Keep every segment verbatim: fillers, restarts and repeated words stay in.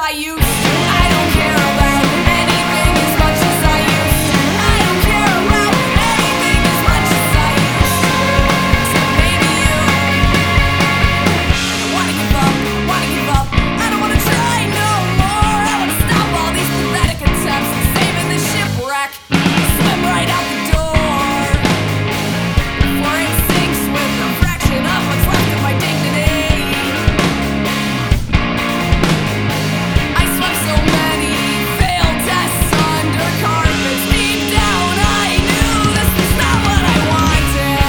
I used to. I don't care about anything as much as I used to. I don't care about anything as much as I used to. So maybe you. I wanna give up, wanna give up. I don't wanna try no more. I wanna stop all these pathetic attempts at saving this shipwreck. Swim right out the door before it sinks with a fraction of what's left of my dignity. I swept so many failed tests under carpets. Deep down I knew this was not what I wanted.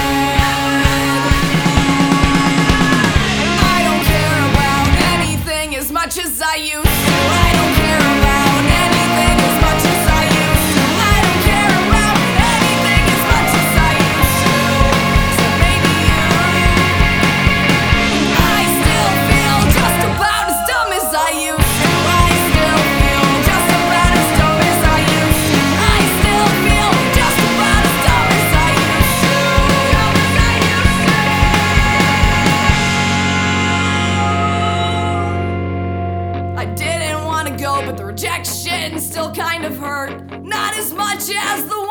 I don't care about anything as much as I used to. I don't care about anything as much as I used to. I don't care about anything as much as I used to. So maybe you. I still feel just about as dumb as I used to. I still feel just about as dumb as I used to. I still feel just about as dumb as I used to. Dumb as I used to. I didn't want to go, but the rejection still kind of hurt. Not as much as the